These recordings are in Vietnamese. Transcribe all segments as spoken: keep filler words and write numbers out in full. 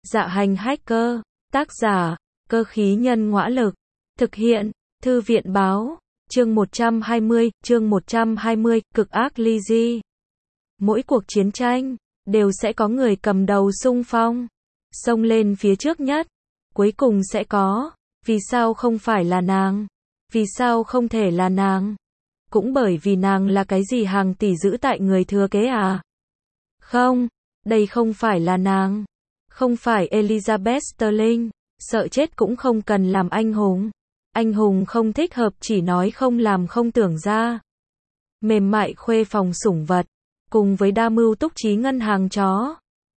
Dạ hành hacker, tác giả, cơ khí nhân ngõa lực, thực hiện, thư viện báo, chương một trăm hai mươi, chương một trăm hai mươi, cực ác ly di. Mỗi cuộc chiến tranh, đều sẽ có người cầm đầu xung phong, xông lên phía trước nhất, cuối cùng sẽ có, vì sao không phải là nàng? Vì sao không thể là nàng? Cũng bởi vì nàng là cái gì hàng tỷ giữ tại người thừa kế à? Không, đây không phải là nàng. Không phải Elizabeth Sterling, sợ chết cũng không cần làm anh hùng. Anh hùng không thích hợp chỉ nói không làm không tưởng ra. Mềm mại khuê phòng sủng vật, cùng với đa mưu túc trí ngân hàng chó.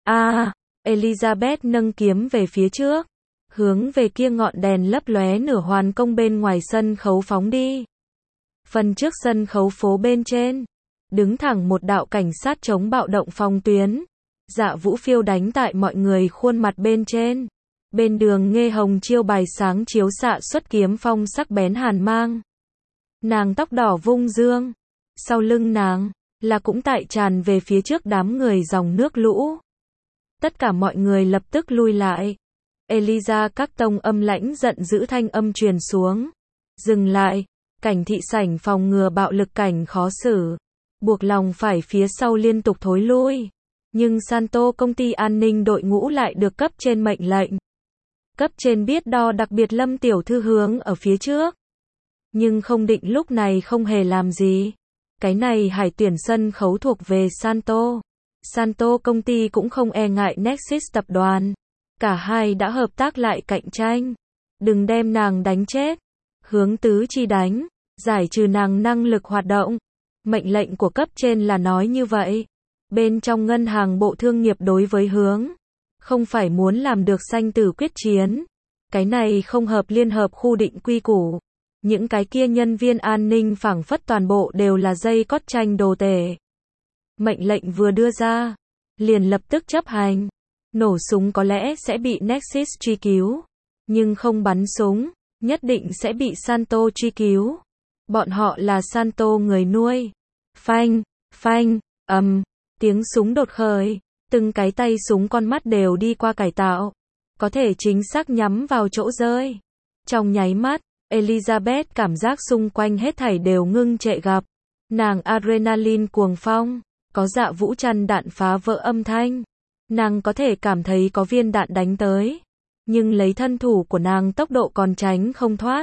À, Elizabeth nâng kiếm về phía trước, hướng về kia ngọn đèn lấp lóe nửa hoàn công bên ngoài sân khấu phóng đi. Phần trước sân khấu phố bên trên, đứng thẳng một đạo cảnh sát chống bạo động phòng tuyến. Dạ Vũ phiêu đánh tại mọi người khuôn mặt bên trên. Bên đường nghe hồng chiêu bài sáng chiếu xạ xuất kiếm phong sắc bén hàn mang. Nàng tóc đỏ vung dương. Sau lưng nàng, là cũng tại tràn về phía trước đám người dòng nước lũ. Tất cả mọi người lập tức lui lại. Eliza các tông âm lãnh giận dữ thanh âm truyền xuống. Dừng lại, cảnh thị sảnh phòng ngừa bạo lực cảnh khó xử. Buộc lòng phải phía sau liên tục thối lui. Nhưng Santo công ty an ninh đội ngũ lại được cấp trên mệnh lệnh. Cấp trên biết đo đặc biệt Lâm tiểu thư hướng ở phía trước. Nhưng không định lúc này không hề làm gì. Cái này hải tuyển sân khấu thuộc về Santo. Santo công ty cũng không e ngại Nexus tập đoàn. Cả hai đã hợp tác lại cạnh tranh. Đừng đem nàng đánh chết. Hướng tứ chi đánh. Giải trừ nàng năng lực hoạt động. Mệnh lệnh của cấp trên là nói như vậy. Bên trong ngân hàng bộ thương nghiệp đối với hướng. Không phải muốn làm được sanh tử quyết chiến. Cái này không hợp liên hợp khu định quy củ. Những cái kia nhân viên an ninh phảng phất toàn bộ đều là dây cót tranh đồ tể. Mệnh lệnh vừa đưa ra, liền lập tức chấp hành. Nổ súng có lẽ sẽ bị Nexus truy cứu. Nhưng không bắn súng, nhất định sẽ bị Santo truy cứu. Bọn họ là Santo người nuôi. Phanh, phanh, ầm. Tiếng súng đột khởi, từng cái tay súng con mắt đều đi qua cải tạo, có thể chính xác nhắm vào chỗ rơi. Trong nháy mắt, Elizabeth cảm giác xung quanh hết thảy đều ngưng trệ gặp. Nàng adrenaline cuồng phong, có Dạ Vũ chăn đạn phá vỡ âm thanh. Nàng có thể cảm thấy có viên đạn đánh tới, nhưng lấy thân thủ của nàng tốc độ còn tránh không thoát.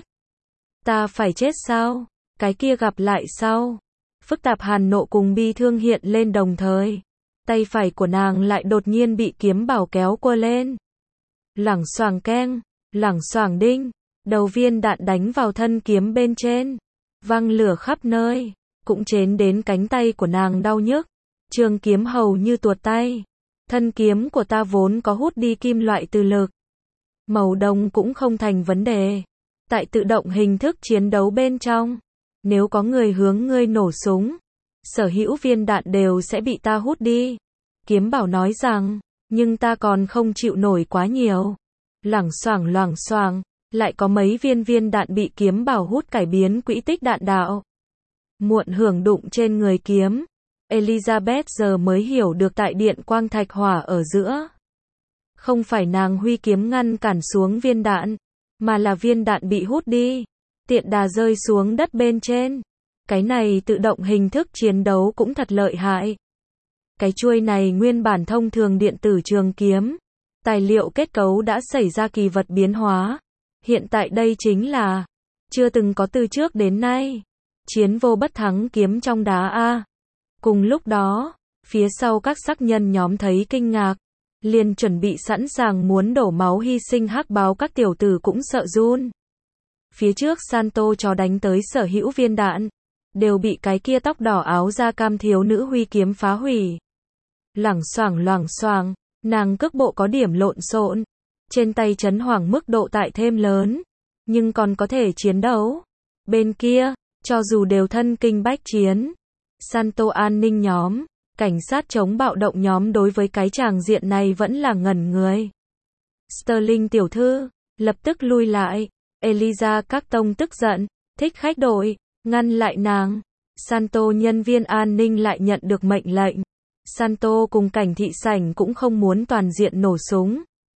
Ta phải chết sao? Cái kia gặp lại sau. Phức tạp hàn nộ cùng bi thương hiện lên đồng thời. Tay phải của nàng lại đột nhiên bị kiếm bảo kéo quơ lên. Lẳng xoàng keng, lẳng xoàng đinh. Đầu viên đạn đánh vào thân kiếm bên trên. Văng lửa khắp nơi. Cũng chến đến cánh tay của nàng đau nhức. Trường kiếm hầu như tuột tay. Thân kiếm của ta vốn có hút đi kim loại từ lực. Màu đồng cũng không thành vấn đề. Tại tự động hình thức chiến đấu bên trong. Nếu có người hướng ngươi nổ súng, sở hữu viên đạn đều sẽ bị ta hút đi. Kiếm bảo nói rằng, nhưng ta còn không chịu nổi quá nhiều. Lẳng xoảng loảng xoảng, lại có mấy viên viên đạn bị kiếm bảo hút cải biến quỹ tích đạn đạo. Muộn hưởng đụng trên người kiếm. Elizabeth giờ mới hiểu được tại điện quang thạch hỏa ở giữa. Không phải nàng huy kiếm ngăn cản xuống viên đạn, mà là viên đạn bị hút đi. Tiện đà rơi xuống đất bên trên. Cái này tự động hình thức chiến đấu cũng thật lợi hại. Cái chuôi này nguyên bản thông thường điện tử trường kiếm. Tài liệu kết cấu đã xảy ra kỳ vật biến hóa. Hiện tại đây chính là chưa từng có từ trước đến nay. Chiến vô bất thắng kiếm trong đá A. Cùng lúc đó, phía sau các sắc nhân nhóm thấy kinh ngạc. Liền chuẩn bị sẵn sàng muốn đổ máu hy sinh hắc báo các tiểu tử cũng sợ run. Phía trước Santo cho đánh tới sở hữu viên đạn, đều bị cái kia tóc đỏ áo da cam thiếu nữ huy kiếm phá hủy. Lẳng xoảng loảng xoảng, nàng cước bộ có điểm lộn xộn, trên tay chấn hoảng mức độ tại thêm lớn, nhưng còn có thể chiến đấu. Bên kia, cho dù đều thân kinh bách chiến, Santo an ninh nhóm, cảnh sát chống bạo động nhóm đối với cái tràng diện này vẫn là ngẩn người. Sterling tiểu thư, lập tức lui lại. Eliza các tông tức giận, thích khách đội, ngăn lại nàng. Santo nhân viên an ninh lại nhận được mệnh lệnh. Santo cùng cảnh thị sảnh cũng không muốn toàn diện nổ súng.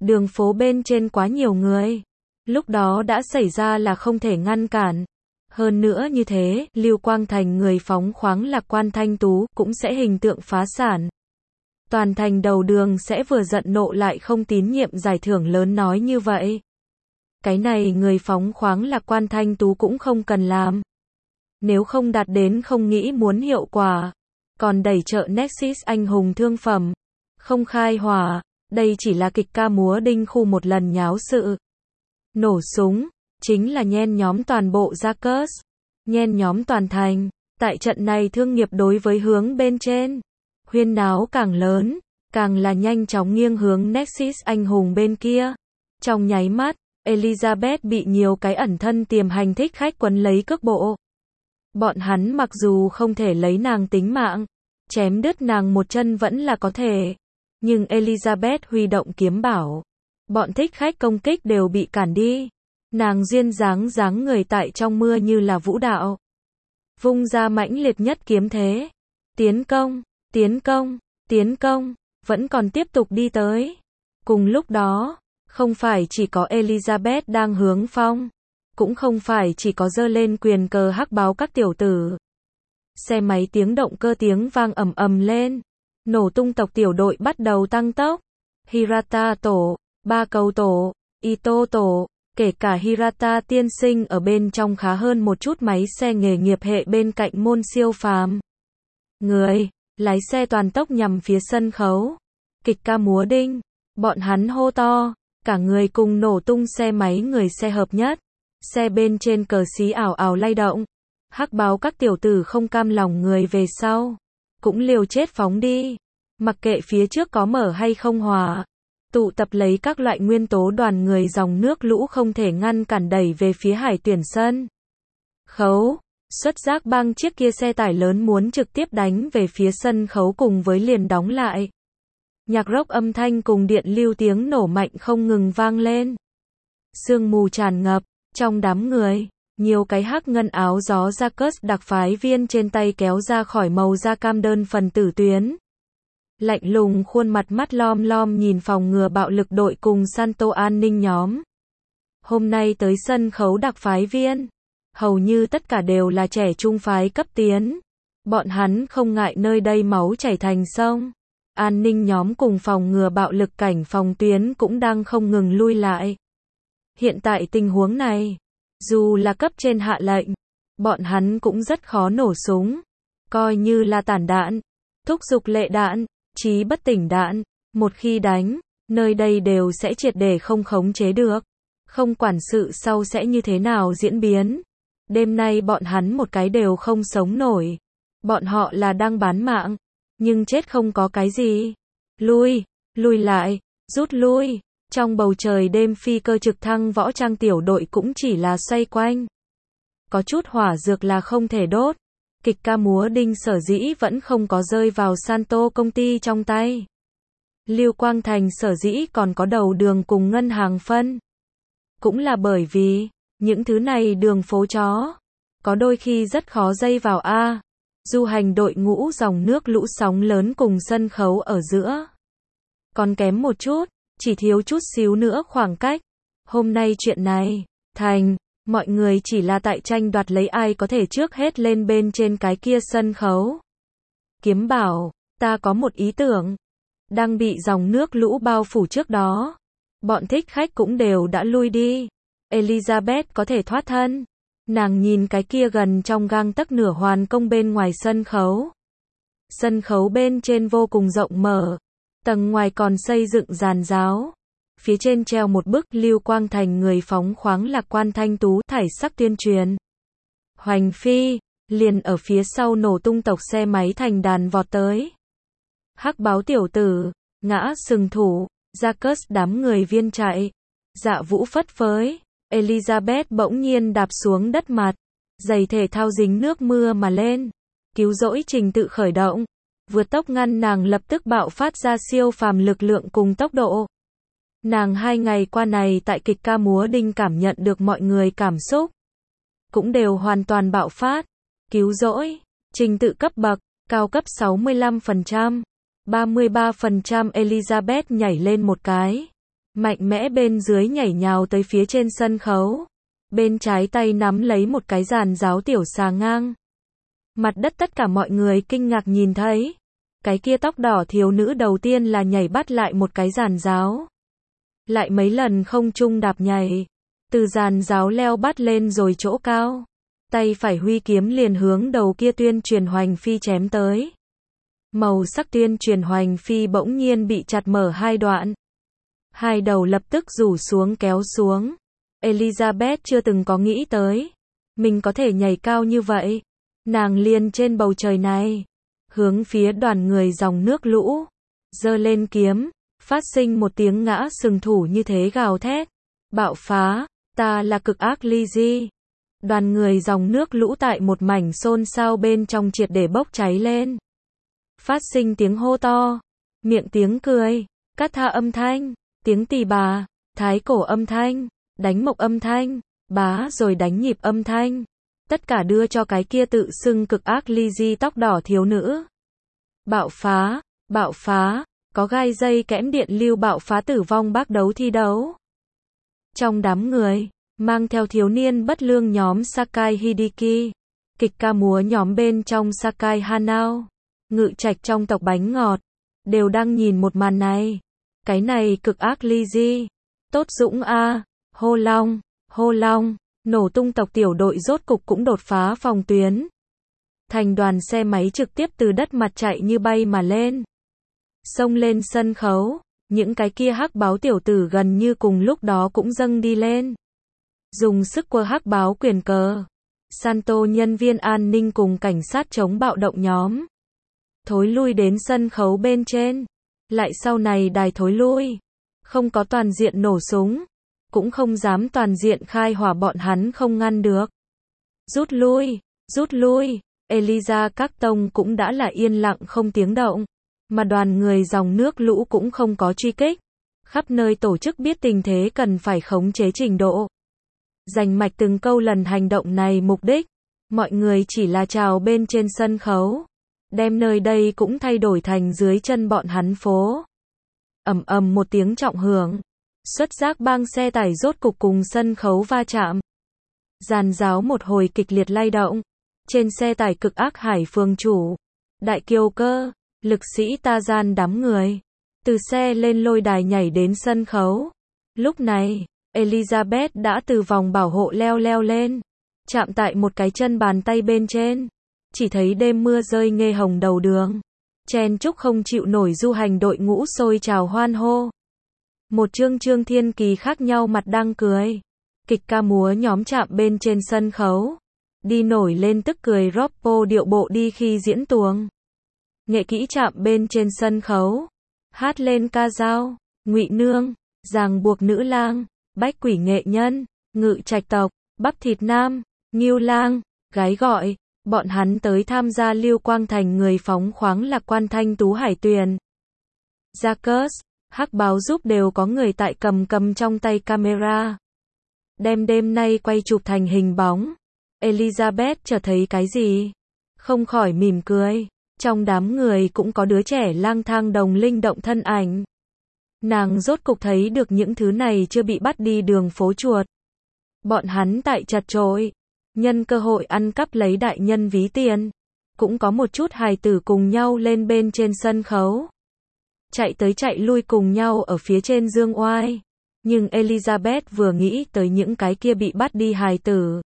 Đường phố bên trên quá nhiều người. Lúc đó đã xảy ra là không thể ngăn cản. Hơn nữa như thế, Lưu Quang Thành người phóng khoáng lạc quan thanh tú, cũng sẽ hình tượng phá sản. Toàn thành đầu đường sẽ vừa giận nộ lại không tín nhiệm giải thưởng lớn nói như vậy. Cái này người phóng khoáng lạc quan thanh tú cũng không cần làm. Nếu không đạt đến không nghĩ muốn hiệu quả. Còn đẩy chợ Nexus anh hùng thương phẩm. Không khai hỏa. Đây chỉ là kịch ca múa đinh khu một lần nháo sự. Nổ súng. Chính là nhen nhóm toàn bộ Jacques. Nhen nhóm toàn thành. Tại trận này thương nghiệp đối với hướng bên trên. Huyên náo càng lớn. Càng là nhanh chóng nghiêng hướng Nexus anh hùng bên kia. Trong nháy mắt, Elizabeth bị nhiều cái ẩn thân tiềm hành thích khách quấn lấy cước bộ. Bọn hắn mặc dù không thể lấy nàng tính mạng, chém đứt nàng một chân vẫn là có thể. Nhưng Elizabeth huy động kiếm bảo. Bọn thích khách công kích đều bị cản đi. Nàng duyên dáng dáng người tại trong mưa như là vũ đạo. Vung ra mãnh liệt nhất kiếm thế. Tiến công, tiến công, tiến công, vẫn còn tiếp tục đi tới. Cùng lúc đó, không phải chỉ có Elizabeth đang hướng phong. Cũng không phải chỉ có giơ lên quyền cờ hắc báo các tiểu tử. Xe máy tiếng động cơ tiếng vang ầm ầm lên. Nổ tung tộc tiểu đội bắt đầu tăng tốc. Hirata tổ, ba cầu tổ, Ito tổ, kể cả Hirata tiên sinh ở bên trong khá hơn một chút máy xe nghề nghiệp hệ bên cạnh môn siêu phàm. Người, lái xe toàn tốc nhằm phía sân khấu. Kịch ca múa đinh, bọn hắn hô to, cả người cùng nổ tung xe máy người xe hợp nhất. Xe bên trên cờ xí ảo ảo lay động. Hắc báo các tiểu tử không cam lòng người về sau. Cũng liều chết phóng đi. Mặc kệ phía trước có mở hay không hòa. Tụ tập lấy các loại nguyên tố đoàn người dòng nước lũ không thể ngăn cản đẩy về phía hải tuyển sân khấu. Xuất giác băng chiếc kia xe tải lớn muốn trực tiếp đánh về phía sân khấu cùng với liền đóng lại. Nhạc rock âm thanh cùng điện lưu tiếng nổ mạnh không ngừng vang lên. Sương mù tràn ngập. Trong đám người, nhiều cái hắc ngân áo gió Jacques đặc phái viên trên tay kéo ra khỏi màu da cam đơn phần tử tuyến. Lạnh lùng khuôn mặt mắt lom lom nhìn phòng ngừa bạo lực đội cùng Santo an ninh nhóm. Hôm nay tới sân khấu đặc phái viên, hầu như tất cả đều là trẻ trung phái cấp tiến. Bọn hắn không ngại nơi đây máu chảy thành sông. An ninh nhóm cùng phòng ngừa bạo lực cảnh phòng tuyến cũng đang không ngừng lui lại. Hiện tại tình huống này, dù là cấp trên hạ lệnh, bọn hắn cũng rất khó nổ súng. Coi như là tản đạn, thúc giục lệ đạn, chí bất tỉnh đạn, một khi đánh, nơi đây đều sẽ triệt để không khống chế được. Không quản sự sau sẽ như thế nào diễn biến. Đêm nay bọn hắn một cái đều không sống nổi. Bọn họ là đang bán mạng, nhưng chết không có cái gì. Lui, lui lại, rút lui. Trong bầu trời đêm phi cơ trực thăng võ trang tiểu đội cũng chỉ là xoay quanh. Có chút hỏa dược là không thể đốt. Kịch ca múa đinh sở dĩ vẫn không có rơi vào Santo công ty trong tay. Lưu Quang Thành sở dĩ còn có đầu đường cùng ngân hàng phân. Cũng là bởi vì, những thứ này đường phố chó. Có đôi khi rất khó dây vào A. Du hành đội ngũ dòng nước lũ sóng lớn cùng sân khấu ở giữa. Còn kém một chút. Chỉ thiếu chút xíu nữa khoảng cách. Hôm nay chuyện này, thành, mọi người chỉ là tại tranh đoạt lấy ai có thể trước hết lên bên trên cái kia sân khấu. Kiếm bảo, ta có một ý tưởng. Đang bị dòng nước lũ bao phủ trước đó. Bọn thích khách cũng đều đã lui đi. Elizabeth có thể thoát thân. Nàng nhìn cái kia gần trong gang tấc nửa hoàn công bên ngoài sân khấu. Sân khấu bên trên vô cùng rộng mở. Tầng ngoài còn xây dựng giàn giáo. Phía trên treo một bức Lưu Quang Thành người phóng khoáng lạc quan thanh tú thải sắc tuyên truyền. Hoành phi, liền ở phía sau nổ tung tộc xe máy thành đàn vọt tới. Hắc báo tiểu tử, ngã sừng thủ, Jacques đám người viên chạy. Dạ vũ phất phới, Elizabeth bỗng nhiên đạp xuống đất mặt. Giày thể thao dính nước mưa mà lên. Cứu rỗi trình tự khởi động. Vượt tốc ngăn nàng lập tức bạo phát ra siêu phàm lực lượng cùng tốc độ. Nàng hai ngày qua này tại kịch ca múa đinh cảm nhận được mọi người cảm xúc. Cũng đều hoàn toàn bạo phát. Cứu rỗi, trình tự cấp bậc, cao cấp sáu mươi lăm phần trăm, ba mươi ba phần trăm Elizabeth nhảy lên một cái. mạnh mẽ bên dưới nhảy nhào tới phía trên sân khấu. Bên trái tay nắm lấy một cái giàn giáo tiểu xà ngang. Mặt đất tất cả mọi người kinh ngạc nhìn thấy. Cái kia tóc đỏ thiếu nữ đầu tiên là nhảy bắt lại một cái giàn giáo. Lại mấy lần không trung đạp nhảy. Từ giàn giáo leo bắt lên rồi chỗ cao. Tay phải huy kiếm liền hướng đầu kia tuyên truyền hoành phi chém tới. Màu sắc tuyên truyền hoành phi bỗng nhiên bị chặt mở hai đoạn. Hai đầu lập tức rủ xuống kéo xuống. Elizabeth chưa từng có nghĩ tới. Mình có thể nhảy cao như vậy. Nàng liền trên bầu trời này. Hướng phía đoàn người dòng nước lũ. Giơ lên kiếm. Phát sinh một tiếng ngã sừng thủ như thế gào thét. Bạo phá. Ta là cực ác Lizzie. Đoàn người dòng nước lũ tại một mảnh xôn xao bên trong triệt để bốc cháy lên. Phát sinh tiếng hô to. Miệng tiếng cười. Cát tha âm thanh. Tiếng tỳ bà. Thái cổ âm thanh. Đánh mộc âm thanh. Bá rồi đánh nhịp âm thanh. Tất cả đưa cho cái kia tự xưng cực ác Lizzie tóc đỏ thiếu nữ. Bạo phá. Bạo phá. Có gai dây kẽm điện lưu bạo phá tử vong bác đấu thi đấu. Trong đám người, mang theo thiếu niên bất lương nhóm Sakai Hideki, kịch ca múa nhóm bên trong Sakai Hanao, ngự trạch trong tộc bánh ngọt, đều đang nhìn một màn này. Cái này cực ác Lizzie, tốt dũng a, hô long, hô long, nổ tung tộc tiểu đội rốt cục cũng đột phá phòng tuyến. Thành đoàn xe máy trực tiếp từ đất mặt chạy như bay mà lên. Xông lên sân khấu. Những cái kia hắc báo tiểu tử gần như cùng lúc đó cũng dâng đi lên. Dùng sức quơ hắc báo quyền cờ. Santo nhân viên an ninh cùng cảnh sát chống bạo động nhóm. Thối lui đến sân khấu bên trên. Lại sau này đài thối lui. Không có toàn diện nổ súng. Cũng không dám toàn diện khai hỏa, bọn hắn không ngăn được. Rút lui, rút lui. Eliza các tông cũng đã là yên lặng không tiếng động. Mà đoàn người dòng nước lũ cũng không có truy kích. Khắp nơi tổ chức biết tình thế cần phải khống chế trình độ. Rành mạch từng câu lần hành động này mục đích. Mọi người chỉ là chào bên trên sân khấu. Đem nơi đây cũng thay đổi thành dưới chân bọn hắn phố. Ầm ầm một tiếng trọng hưởng. Xuất giác bang xe tải rốt cục cùng sân khấu va chạm. Giàn giáo một hồi kịch liệt lay động. Trên xe tải cực ác Hải phường chủ. Đại kiều cơ. Lực sĩ ta gian đám người. Từ xe lên lôi đài nhảy đến sân khấu. Lúc này, Elizabeth đã từ vòng bảo hộ leo leo lên. Chạm tại một cái chân bàn tay bên trên. Chỉ thấy đêm mưa rơi nghê hồng đầu đường. Chen chúc không chịu nổi du hành đội ngũ xôi trào hoan hô. Một chương chương thiên kỳ khác nhau mặt đang cười. Kịch ca múa nhóm chạm bên trên sân khấu. Đi nổi lên tức cười Roppo điệu bộ đi khi diễn tuồng. Nghệ kỹ chạm bên trên sân khấu. Hát lên ca dao, ngụy nương, ràng buộc nữ lang, bách quỷ nghệ nhân, ngự trạch tộc, bắp thịt nam, nghiêu lang, gái gọi. Bọn hắn tới tham gia Lưu Quang Thành người phóng khoáng lạc quan thanh tú hải tuyền. Jacques, hắc báo giúp đều có người tại cầm cầm trong tay camera. Đem đêm nay quay chụp thành hình bóng. Elizabeth chợt thấy cái gì? Không khỏi mỉm cười. Trong đám người cũng có đứa trẻ lang thang đồng linh động thân ảnh. Nàng rốt cục thấy được những thứ này chưa bị bắt đi đường phố chuột. Bọn hắn tại chật chội. Nhân cơ hội ăn cắp lấy đại nhân ví tiền. Cũng có một chút hài tử cùng nhau lên bên trên sân khấu. Chạy tới chạy lui cùng nhau ở phía trên dương oai. Nhưng Elizabeth vừa nghĩ tới những cái kia bị bắt đi hài tử.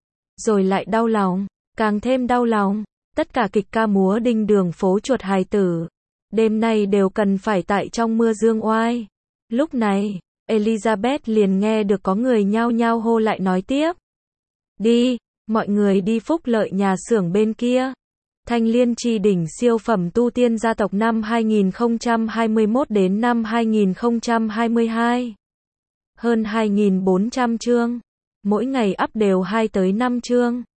Rồi lại đau lòng. Càng thêm đau lòng. Tất cả kịch ca múa đinh đường phố chuột hài tử. Đêm nay đều cần phải tại trong mưa dương oai. Lúc này, Elizabeth liền nghe được có người nhao nhao hô lại nói tiếp. Đi, mọi người đi phúc lợi nhà xưởng bên kia. Thanh Liên Chi đỉnh siêu phẩm tu tiên gia tộc năm hai nghìn không trăm hai mươi mốt đến năm hai nghìn không trăm hai mươi hai. Hơn hai nghìn bốn trăm chương. Mỗi ngày up đều hai tới năm chương.